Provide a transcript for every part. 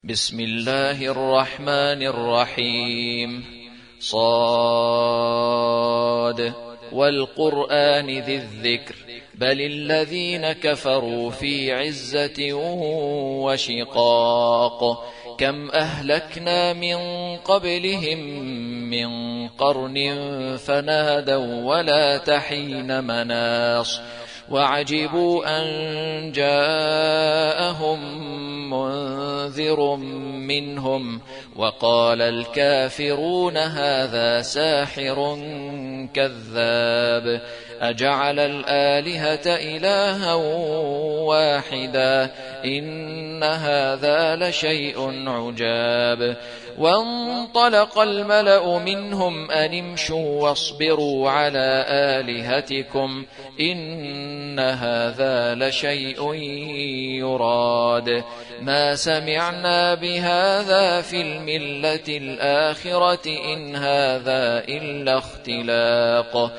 بسم الله الرحمن الرحيم. صاد والقرآن ذي الذكر بل الذين كفروا في عزة وشقاق كم أهلكنا من قبلهم من قرن فنادوا ولا تحين مناص وعجبوا أن جاءهم منذر منهم وقال الكافرون هذا ساحر كذاب أجعل الآلهة إلها واحدا إن هذا لشيء عجاب وانطلق الملأ منهم أن امشوا واصبروا على آلهتكم إن هذا لشيء يراد ما سمعنا بهذا في الملة الآخرة إن هذا إلا اختلاق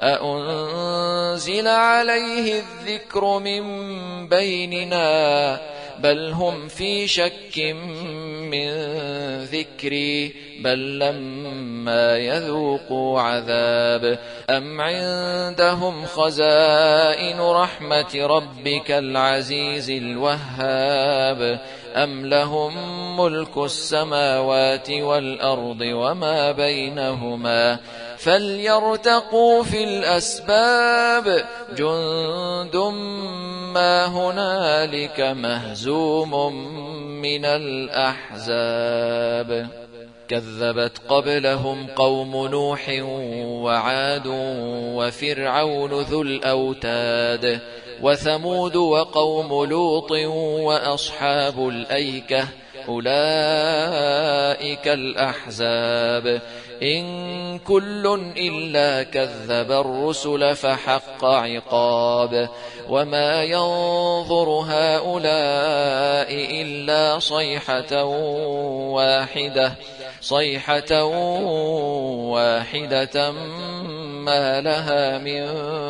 أأنزل عليه الذكر من بيننا بل هم في شك من ذكري بل لما يذوقوا عذاب أم عندهم خزائن رحمة ربك العزيز الوهاب أم لهم ملك السماوات والأرض وما بينهما فليرتقوا في الأسباب جند ما هنالك مهزوم من الأحزاب كذبت قبلهم قوم نوح وعاد وفرعون ذو الأوتاد وثمود وقوم لوط وأصحاب الأيكة أولئك الأحزاب إن كل إلا كذب الرسل فحق عقاب وما ينظر هؤلاء إلا صيحة واحدة ما لها من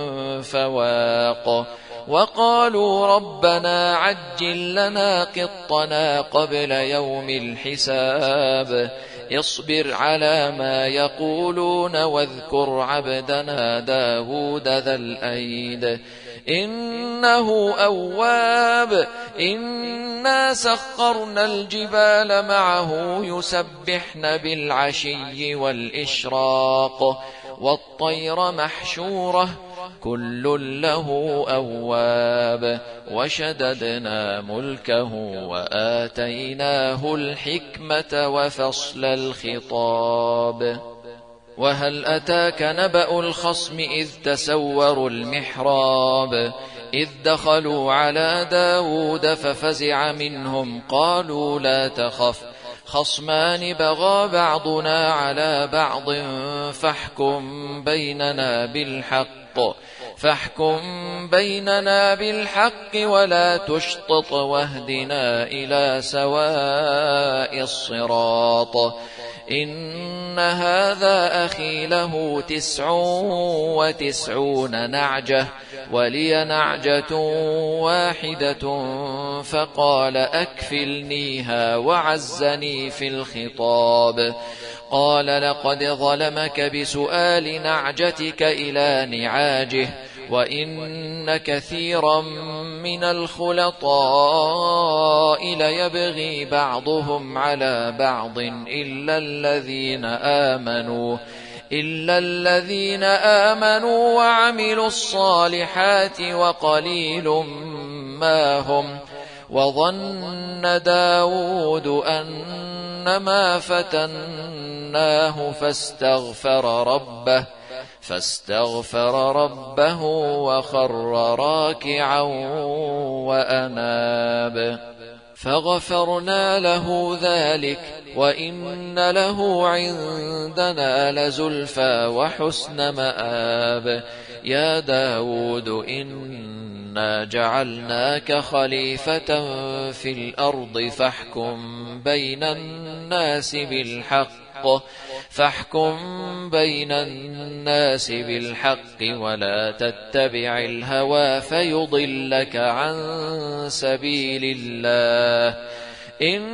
فواق وقالوا ربنا عجل لنا قطنا قبل يوم الحساب اصبر على ما يقولون واذكر عبدنا داود ذا الأيد إنه أواب إنا سخرنا الجبال معه يسبحن بالعشي والإشراق والطير محشورة كل له أواب وشددنا ملكه وآتيناه الحكمة وفصل الخطاب وهل أتاك نبأ الخصم إذ تسوروا المحراب إذ دخلوا على داود ففزع منهم قالوا لا تخف خصمان بغى بعضنا على بعض فاحكم بيننا بالحق ولا تشطط واهدنا إلى سواء الصراط إن هذا أخي له 99 نعجة ولي نعجة واحدة فقال أكفلنيها وعزني في الخطاب قال لقد ظلمك بسؤال نعجتك إلى نعاجه وإن كثيرا من الخلطاء ليبغي بعضهم على بعض إلا الذين آمنوا وعملوا الصالحات وقليل ما هم وظن داود أنما فتناه فاستغفر ربه وخر راكعا وأناب فغفرنا له ذلك وإن له عندنا لزلفى وحسن مآب يا داود إنا جعلناك خليفة في الأرض فاحكم بين الناس بالحق ولا تتبع الهوى فيضلك عن سبيل الله إن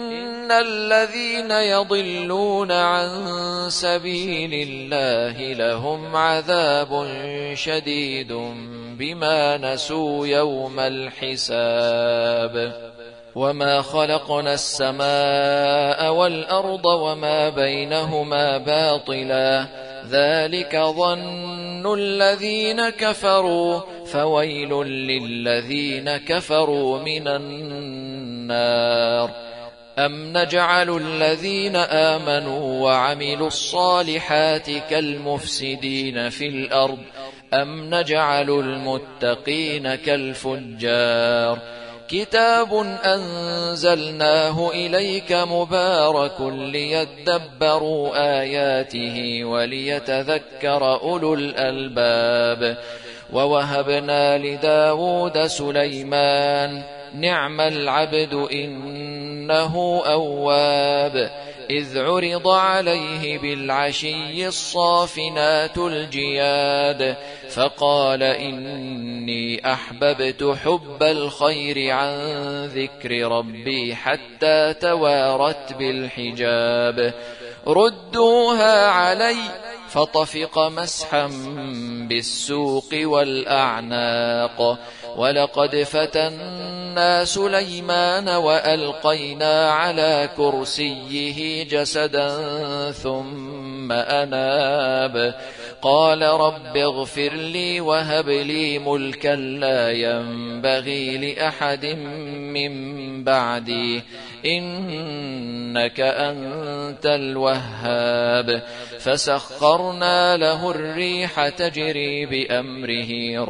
الذين يضلون عن سبيل الله لهم عذاب شديد بما نسوا يوم الحساب وما خلقنا السماء والأرض وما بينهما باطلا ذلك ظن الذين كفروا فويل للذين كفروا من النار أم نجعل الذين آمنوا وعملوا الصالحات كالمفسدين في الأرض أم نجعل المتقين كالفجار كتاب أنزلناه إليك مبارك ليدبروا آياته وليتذكر أولو الألباب ووهبنا لداود سليمان نعم العبد إنه أواب إذ عرض عليه بالعشي الصافنات الجياد فقال إني أحببت حب الخير عن ذكر ربي حتى توارت بالحجاب ردوها علي فطفق مسحا بالسوق والأعناق ولقد فتنا سليمان وألقينا على كرسيه جسدا ثم أناب قال رب اغفر لي وهب لي ملكا لا ينبغي لأحد من بعدي إنك أنت الوهاب فسخرنا له الريح تجري بأمره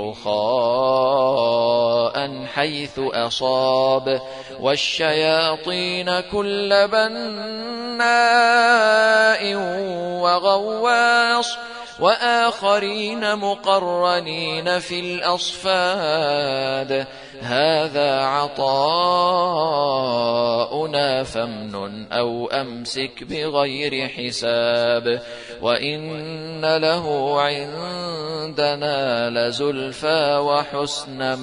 رخاء حيث أصاب والشياطين كل بناء وغواص وآخرين مقرنين في الأصفاد هذا عطاؤنا فامنن أو أمسك بغير حساب وإن له عندنا لزلفى وحسن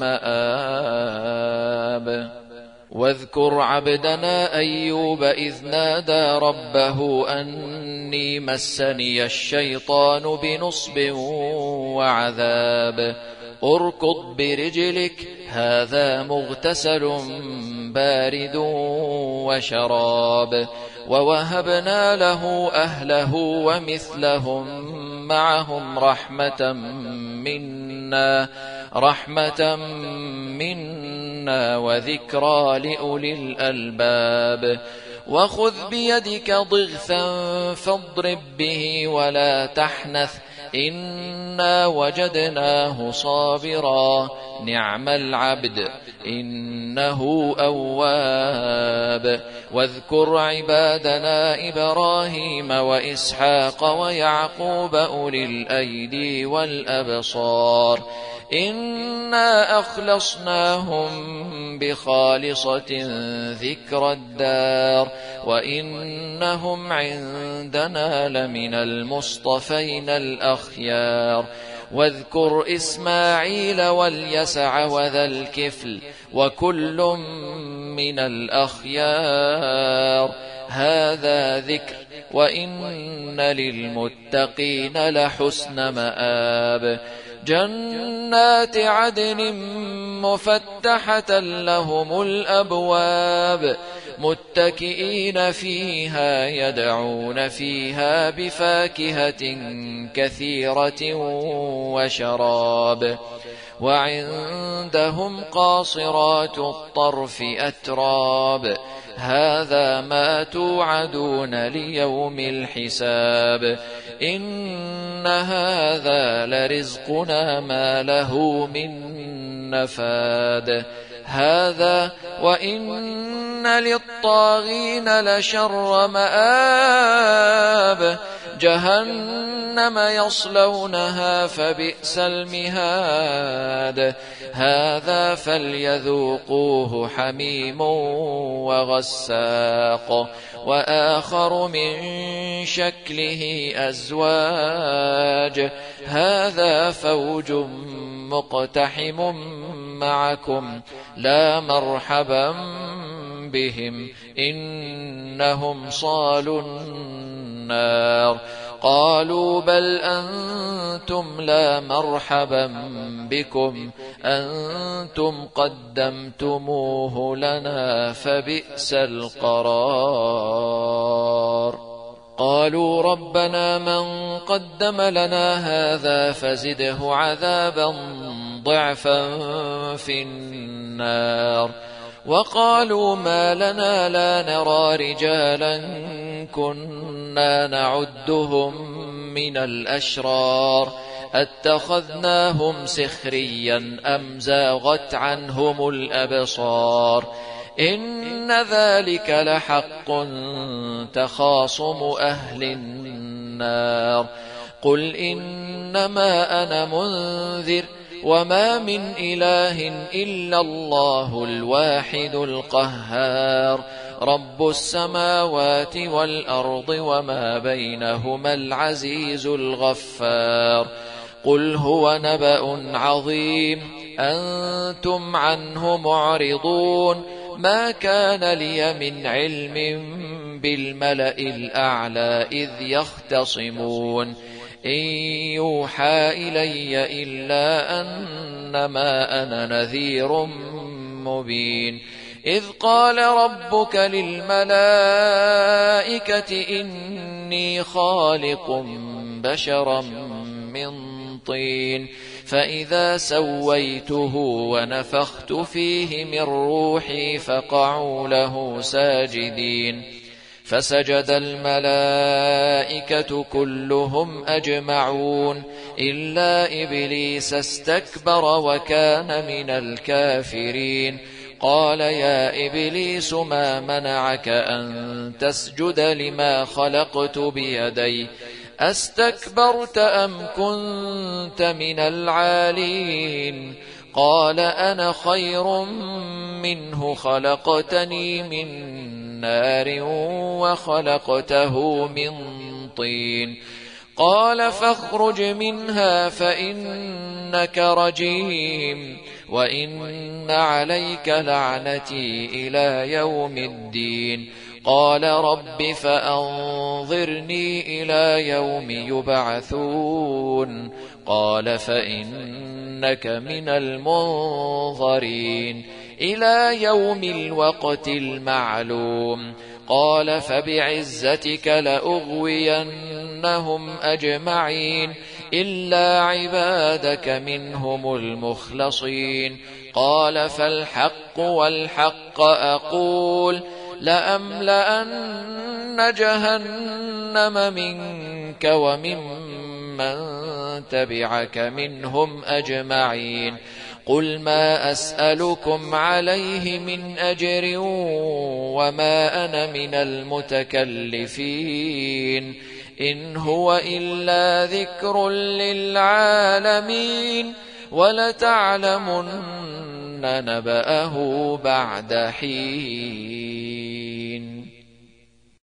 مآب واذكر عبدنا أيوب إذ نادى ربه أني مسني الشيطان بنصب وعذاب اركض برجلك هذا مغتسل بارد وشراب ووهبنا له أهله ومثلهم معهم رحمة منا وذكرى لأولي الألباب وخذ بيدك ضغثا فاضرب به ولا تحنث إنا وجدناه صابرا نعم العبد إنه أواب واذكر عبادنا إبراهيم وإسحاق ويعقوب أولي الأيدي والأبصار إنا أخلصناهم بخالصة ذكر الدار وإنهم عندنا لمن المصطفين الأخيار واذكر إسماعيل واليسع وذا الكفل وكل من الأخيار هذا ذكر وإن للمتقين لحسن مآب جنات عدن مفتحة لهم الأبواب متكئين فيها يدعون فيها بفاكهة كثيرة وشراب وعندهم قاصرات الطرف أتراب هذا ما توعدون ليوم الحساب إن هذا لرزقنا ما له من نفاد هذا وإن للطاغين لشر مآب جهنم يصلونها فبئس المهاد هذا فليذوقوه حميم وغساق وآخر من شكله أزواج هذا فوج مقتحم معكم لا مرحبا بهم إنهم صالوا النار. قالوا بل أنتم لا مرحبا بكم أنتم قدمتموه لنا فبئس القرار. قالوا ربنا من قدم لنا هذا فزده عذابا ضعفا في النار. وقالوا ما لنا لا نرى رجالا كنا نعدهم من الأشرار أتخذناهم سخريا أم زاغت عنهم الأبصار إن ذلك لحق تخاصم أهل النار. قل إنما أنا منذر وما من إله إلا الله الواحد القهار رب السماوات والأرض وما بينهما العزيز الغفار. قل هو نبأ عظيم أنتم عنه معرضون ما كان لي من علم بالملأ الأعلى إذ يختصمون إن يوحى إلي إلا أنما أنا نذير مبين. إذ قال ربك للملائكة إني خالق بشرا من طين فإذا سويته ونفخت فيه من روحي فقعوا له ساجدين. فسجد الملائكة كلهم أجمعون إلا إبليس استكبر وكان من الكافرين. قال يا إبليس ما منعك أن تسجد لما خلقت بيدي أستكبرت أم كنت من العالين؟ قال أنا خير منه خلقتني من نار وخلقته من طين. قال فاخرج منها فإنك رجيم وإن عليك لعنتي إلى يوم الدين. قال رب فأنظرني إلى يوم يبعثون. قال فإنك من المنظرين إلى يوم الوقت المعلوم. قال فبعزتك لأغوينهم أجمعين إلا عبادك منهم المخلصين. قال فالحق والحق أقول لأملأن جهنم منك وممن تبعك منهم أجمعين. قل ما أسألكم عليه من أجر وما أنا من المتكلفين إن هو إلا ذكر للعالمين ولتعلمن نبأه بعد حين.